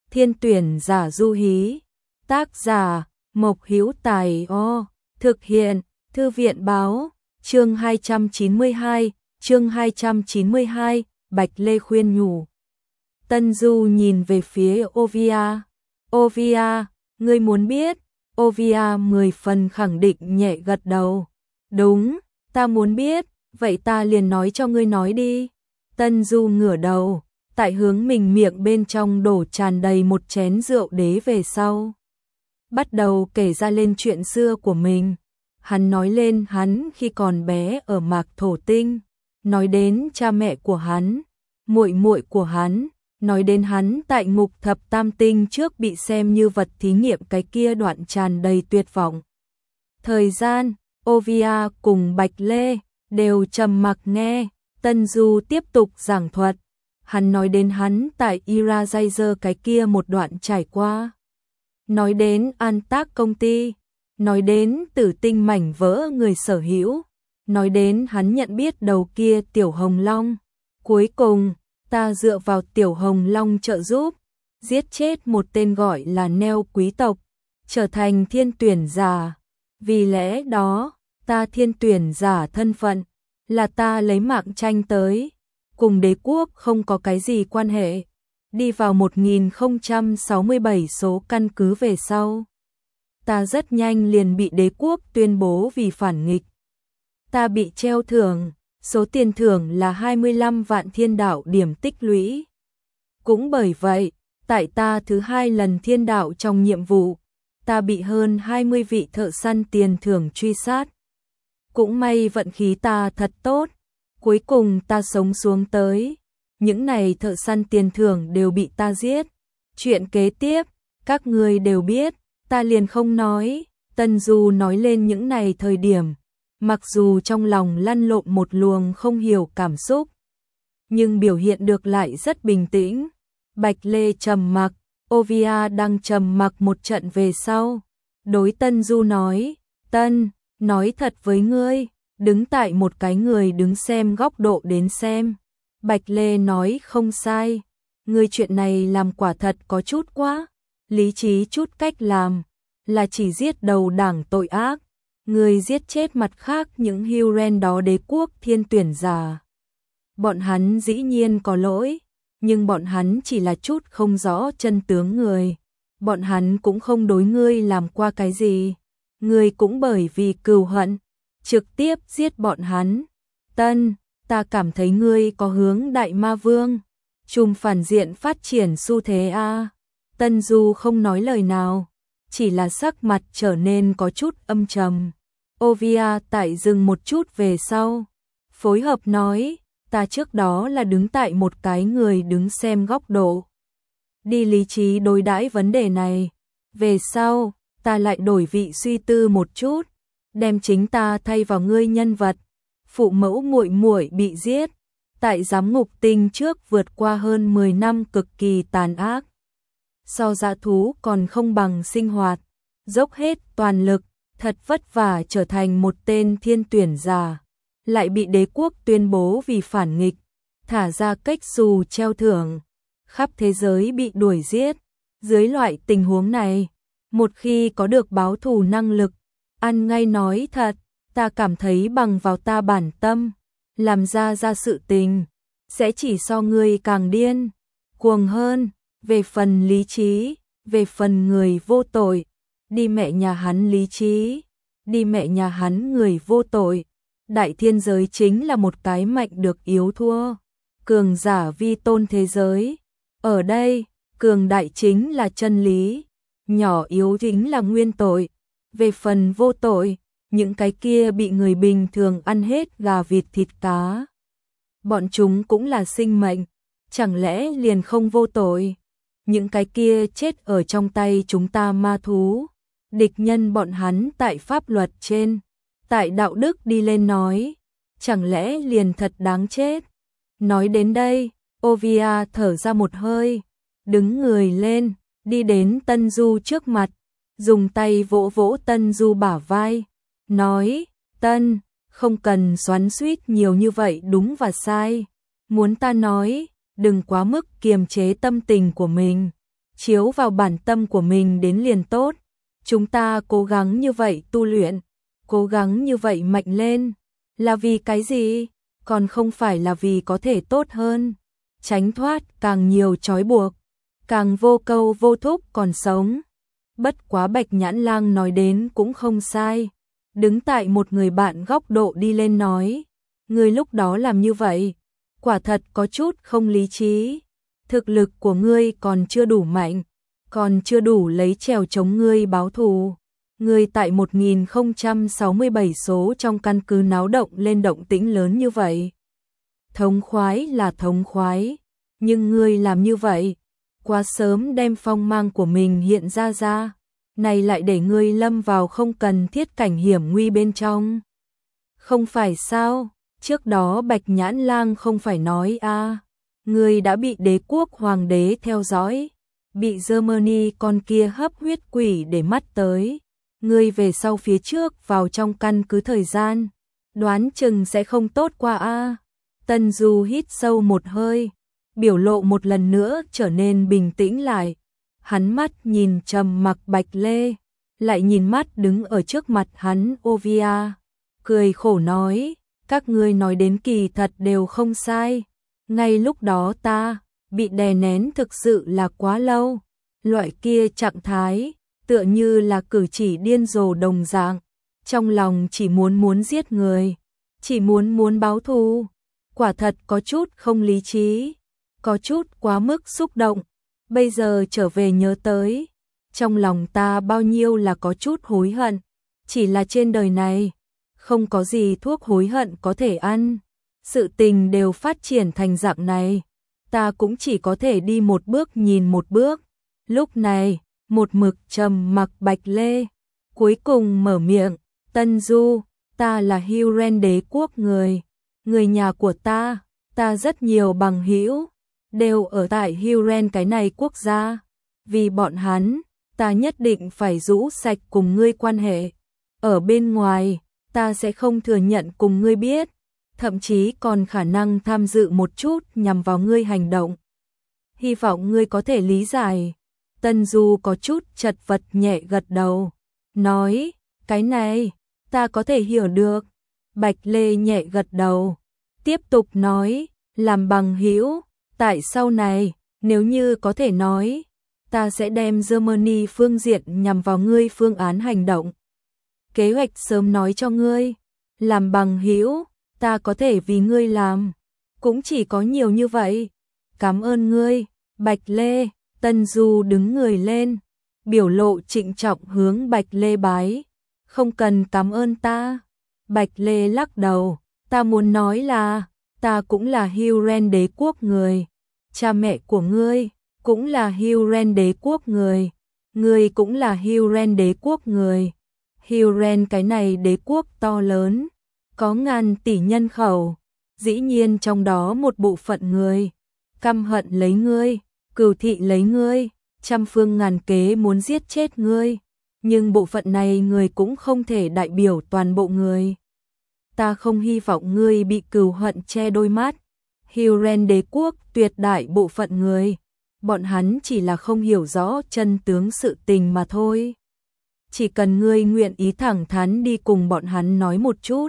Thiên tuyển giả du hí. Tác giả Mộc Hữu Tài. Thực hiện Thư viện báo. Chương 292, Bạch Lê khuyên nhủ. Tân Du nhìn về phía Ovia. Ovia, ngươi muốn biết? Ovia 10 phần khẳng định nhẹ gật đầu. Đúng, ta muốn biết, vậy ta liền nói cho ngươi nói đi. Tân Du ngửa đầu, tại hướng mình miệng bên trong đổ tràn đầy một chén rượu đế về sau. Bắt đầu kể ra lên chuyện xưa của mình. Hắn nói lên hắn khi còn bé ở Mạc Thổ Tinh, nói đến cha mẹ của hắn, muội muội của hắn, nói đến hắn tại ngục thập tam tinh trước bị xem như vật thí nghiệm cái kia đoạn tràn đầy tuyệt vọng. Thời gian, Ovia cùng Bạch Lê đều trầm mặc nghe, Tân Du tiếp tục giảng thuật. Hắn nói đến hắn tại Iragizer cái kia một đoạn trải qua. Nói đến An Tác công ty, nói đến tử tinh mảnh vỡ người sở hữu, nói đến hắn nhận biết đầu kia Tiểu Hồng Long. Cuối cùng, ta dựa vào Tiểu Hồng Long trợ giúp, giết chết một tên gọi là Neo quý tộc, trở thành thiên tuyển giả. Vì lẽ đó, ta thiên tuyển giả thân phận, là ta lấy mạng tranh tới, cùng đế quốc không có cái gì quan hệ. Đi vào 1067 số căn cứ về sau, ta rất nhanh liền bị đế quốc tuyên bố vì phản nghịch. Ta bị treo thưởng, số tiền thưởng là 25 vạn thiên đạo điểm tích lũy. Cũng bởi vậy, tại ta thứ 2 lần thiên đạo trong nhiệm vụ, ta bị hơn 20 vị thợ săn tiền thưởng truy sát. Cũng may vận khí ta thật tốt, cuối cùng ta sống xuống tới. Những này thợ săn tiền thưởng đều bị ta giết. Chuyện kế tiếp, các ngươi đều biết, ta liền không nói. Tân Du nói lên những này thời điểm, mặc dù trong lòng lăn lộn một luồng không hiểu cảm xúc, nhưng biểu hiện được lại rất bình tĩnh. Bạch Lê trầm mặc, Ovia đang trầm mặc một trận về sau. Đối Tân Du nói, Tân, nói thật với ngươi, đứng tại một cái người đứng xem góc độ đến xem. Bạch Lê nói không sai, ngươi chuyện này làm quả thật có chút quá, lý trí chút cách làm, là chỉ giết đầu đảng tội ác, ngươi giết chết mặt khác những Huren đó đế quốc thiên tuyển giả. Bọn hắn dĩ nhiên có lỗi, nhưng bọn hắn chỉ là chút không rõ chân tướng người, bọn hắn cũng không đối ngươi làm qua cái gì, ngươi cũng bởi vì cừu hận, trực tiếp giết bọn hắn. Tân, ta cảm thấy ngươi có hướng Đại Ma Vương, chùm phản diện phát triển xu thế a. Tân Du không nói lời nào, chỉ là sắc mặt trở nên có chút âm trầm. Ovia tại dừng một chút về sau, phối hợp nói, ta trước đó là đứng tại một cái người đứng xem góc độ, đi lý trí đối đãi vấn đề này. Về sau, ta lại đổi vị suy tư một chút, đem chính ta thay vào ngươi nhân vật. Phụ mẫu muội muội bị giết, tại giám ngục tinh trước vượt qua hơn 10 năm cực kỳ tàn ác. So dã thú còn không bằng sinh hoạt, dốc hết toàn lực, thật vất vả trở thành một tên thiên tuyển giả, lại bị đế quốc tuyên bố vì phản nghịch, thả ra cách xù treo thưởng, khắp thế giới bị đuổi giết. Dưới loại tình huống này, một khi có được báo thù năng lực, ăn ngay nói thật, ta cảm thấy bằng vào ta bản tâm, làm ra sự tình, sẽ chỉ so ngươi càng điên, cuồng hơn. Về phần lý trí, về phần người vô tội, đi mẹ nhà hắn lý trí, đi mẹ nhà hắn người vô tội. Đại thiên giới chính là một cái mạnh được yếu thua, cường giả vi tôn thế giới. Ở đây, cường đại chính là chân lý, nhỏ yếu chính là nguyên tội. Về phần vô tội, những cái kia bị người bình thường ăn hết gà vịt thịt cá, bọn chúng cũng là sinh mệnh, chẳng lẽ liền không vô tội? Những cái kia chết ở trong tay chúng ta ma thú, địch nhân bọn hắn tại pháp luật trên, tại đạo đức đi lên nói, chẳng lẽ liền thật đáng chết? Nói đến đây, Ovia thở ra một hơi, đứng người lên, đi đến Tân Du trước mặt, dùng tay vỗ vỗ Tân Du bả vai, nói, Tân, không cần xoắn xuýt nhiều như vậy đúng và sai. Muốn ta nói, đừng quá mức kiềm chế tâm tình của mình. chiếu vào bản tâm của mình đến liền tốt. Chúng ta cố gắng như vậy tu luyện, cố gắng như vậy mạnh lên, là vì cái gì? Còn không phải là vì có thể tốt hơn, tránh thoát càng nhiều trói buộc, càng vô câu vô thúc còn sống. Bất quá Bạch Nhãn Lang nói đến cũng không sai. Đứng tại một người bạn góc độ đi lên nói, ngươi lúc đó làm như vậy, quả thật có chút không lý trí. Thực lực của ngươi còn chưa đủ mạnh, còn chưa đủ lấy trèo chống ngươi báo thù. Ngươi tại 1067 số trong căn cứ náo động lên động tĩnh lớn như vậy. Thống khoái là thống khoái, nhưng ngươi làm như vậy, quá sớm đem phong mang của mình hiện ra, này lại để ngươi lâm vào không cần thiết cảnh hiểm nguy bên trong. Không phải sao, trước đó Bạch Nhãn Lang không phải nói ngươi đã bị đế quốc hoàng đế theo dõi, bị Germany con kia hấp huyết quỷ để mắt tới. Ngươi về sau phía trước vào trong căn cứ thời gian, đoán chừng sẽ không tốt qua Tân Du hít sâu một hơi, biểu lộ một lần nữa trở nên bình tĩnh lại. Hắn mắt nhìn trầm mặc Bạch Lê, lại nhìn mắt đứng ở trước mặt hắn Ovia, cười khổ nói, các ngươi nói đến kỳ thật đều không sai. Ngay lúc đó ta bị đè nén thực sự là quá lâu, loại kia trạng thái tựa như là cử chỉ điên rồ đồng dạng, trong lòng chỉ muốn giết người, chỉ muốn báo thù, quả thật có chút không lý trí, có chút quá mức xúc động. Bây giờ trở về nhớ tới, trong lòng ta bao nhiêu là có chút hối hận, chỉ là trên đời này không có gì thuốc hối hận có thể ăn. Sự tình đều phát triển thành dạng này, ta cũng chỉ có thể đi một bước nhìn một bước. Lúc này, một mực trầm mặc Bạch Lê cuối cùng mở miệng, Tân Du, ta là Huron đế quốc người nhà của ta rất nhiều bằng hữu đều ở tại Huron cái này quốc gia, vì bọn hắn, ta nhất định phải rũ sạch cùng ngươi quan hệ. Ở bên ngoài, ta sẽ không thừa nhận cùng ngươi biết, thậm chí còn khả năng tham dự một chút nhằm vào ngươi hành động. Hy vọng ngươi có thể lý giải. Tân Du có chút chật vật nhẹ gật đầu, nói, cái này, ta có thể hiểu được. Bạch Lê nhẹ gật đầu, tiếp tục nói, làm bằng hữu, tại sau này, nếu như có thể nói, ta sẽ đem Germany phương diện nhằm vào ngươi phương án hành động. Kế hoạch sớm nói cho ngươi, làm bằng hữu, ta có thể vì ngươi làm, cũng chỉ có nhiều như vậy. Cảm ơn ngươi, Bạch Lê. Tân Du đứng người lên, biểu lộ trịnh trọng hướng Bạch Lê bái, không cần cảm ơn ta. Bạch Lê lắc đầu, ta muốn nói là, ta cũng là Huron đế quốc người, cha mẹ của ngươi cũng là Huron đế quốc người, ngươi cũng là Huron đế quốc người. Huron cái này đế quốc to lớn, có ngàn tỷ nhân khẩu, dĩ nhiên trong đó một bộ phận người căm hận lấy ngươi, cừu thị lấy ngươi, trăm phương ngàn kế muốn giết chết ngươi, nhưng bộ phận này người cũng không thể đại biểu toàn bộ người. Ta không hy vọng ngươi bị cừu hận che đôi mắt. Huron đế quốc tuyệt đại bộ phận người, bọn hắn chỉ là không hiểu rõ chân tướng sự tình mà thôi. Chỉ cần ngươi nguyện ý thẳng thắn đi cùng bọn hắn nói một chút,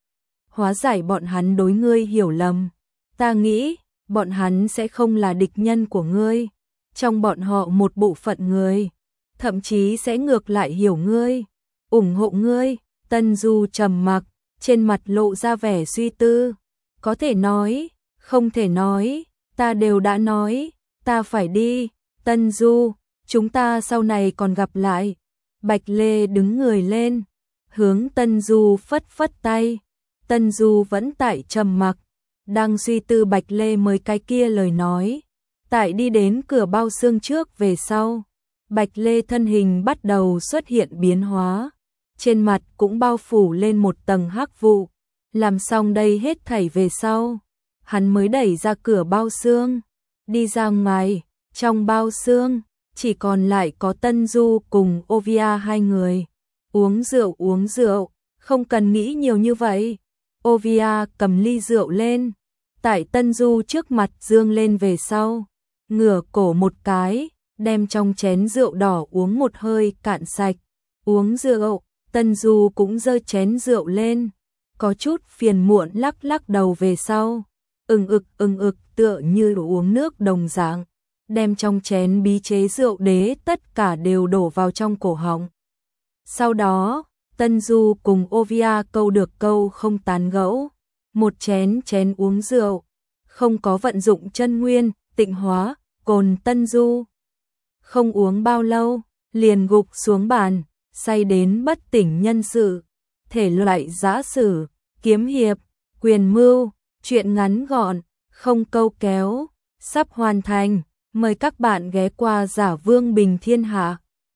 hóa giải bọn hắn đối ngươi hiểu lầm, ta nghĩ bọn hắn sẽ không là địch nhân của ngươi. Trong bọn họ một bộ phận người, thậm chí sẽ ngược lại hiểu ngươi, ủng hộ ngươi. Tân Du trầm mặc, trên mặt lộ ra vẻ suy tư. Có thể nói, không thể nói, ta đều đã nói, ta phải đi. Tân Du, chúng ta sau này còn gặp lại. Bạch Lê đứng người lên, hướng Tân Du phất phất tay. Tân Du vẫn tại trầm mặc, đang suy tư Bạch Lê mới cái kia lời nói. Tại đi đến cửa bao xương trước về sau, Bạch Lê thân hình bắt đầu xuất hiện biến hóa, trên mặt cũng bao phủ lên một tầng hắc vụ. Làm xong đây hết thảy về sau, hắn mới đẩy ra cửa bao xương, đi ra ngoài. Trong bao xương chỉ còn lại có Tân Du cùng Ovia hai người. Uống rượu, không cần nghĩ nhiều như vậy. Ovia cầm ly rượu lên, tại Tân Du trước mặt dương lên về sau, ngửa cổ một cái, đem trong chén rượu đỏ uống một hơi cạn sạch. Uống rượu, Tân Du cũng giơ chén rượu lên, có chút phiền muộn lắc lắc đầu về sau. Ưng ực tựa như uống nước đồng dạng, đem trong chén bí chế rượu đế tất cả đều đổ vào trong cổ họng. Sau đó, Tân Du cùng Ovia câu được câu không tán gẫu, một chén uống rượu, không có vận dụng chân nguyên, tịnh hóa, cồn. Tân Du không uống bao lâu, liền gục xuống bàn, say đến bất tỉnh nhân sự. Thể loại giã sử, kiếm hiệp, quyền mưu, truyện ngắn gọn, không câu kéo, sắp hoàn thành. Mời các bạn ghé qua Giả Vương Bình Thiên Hạ.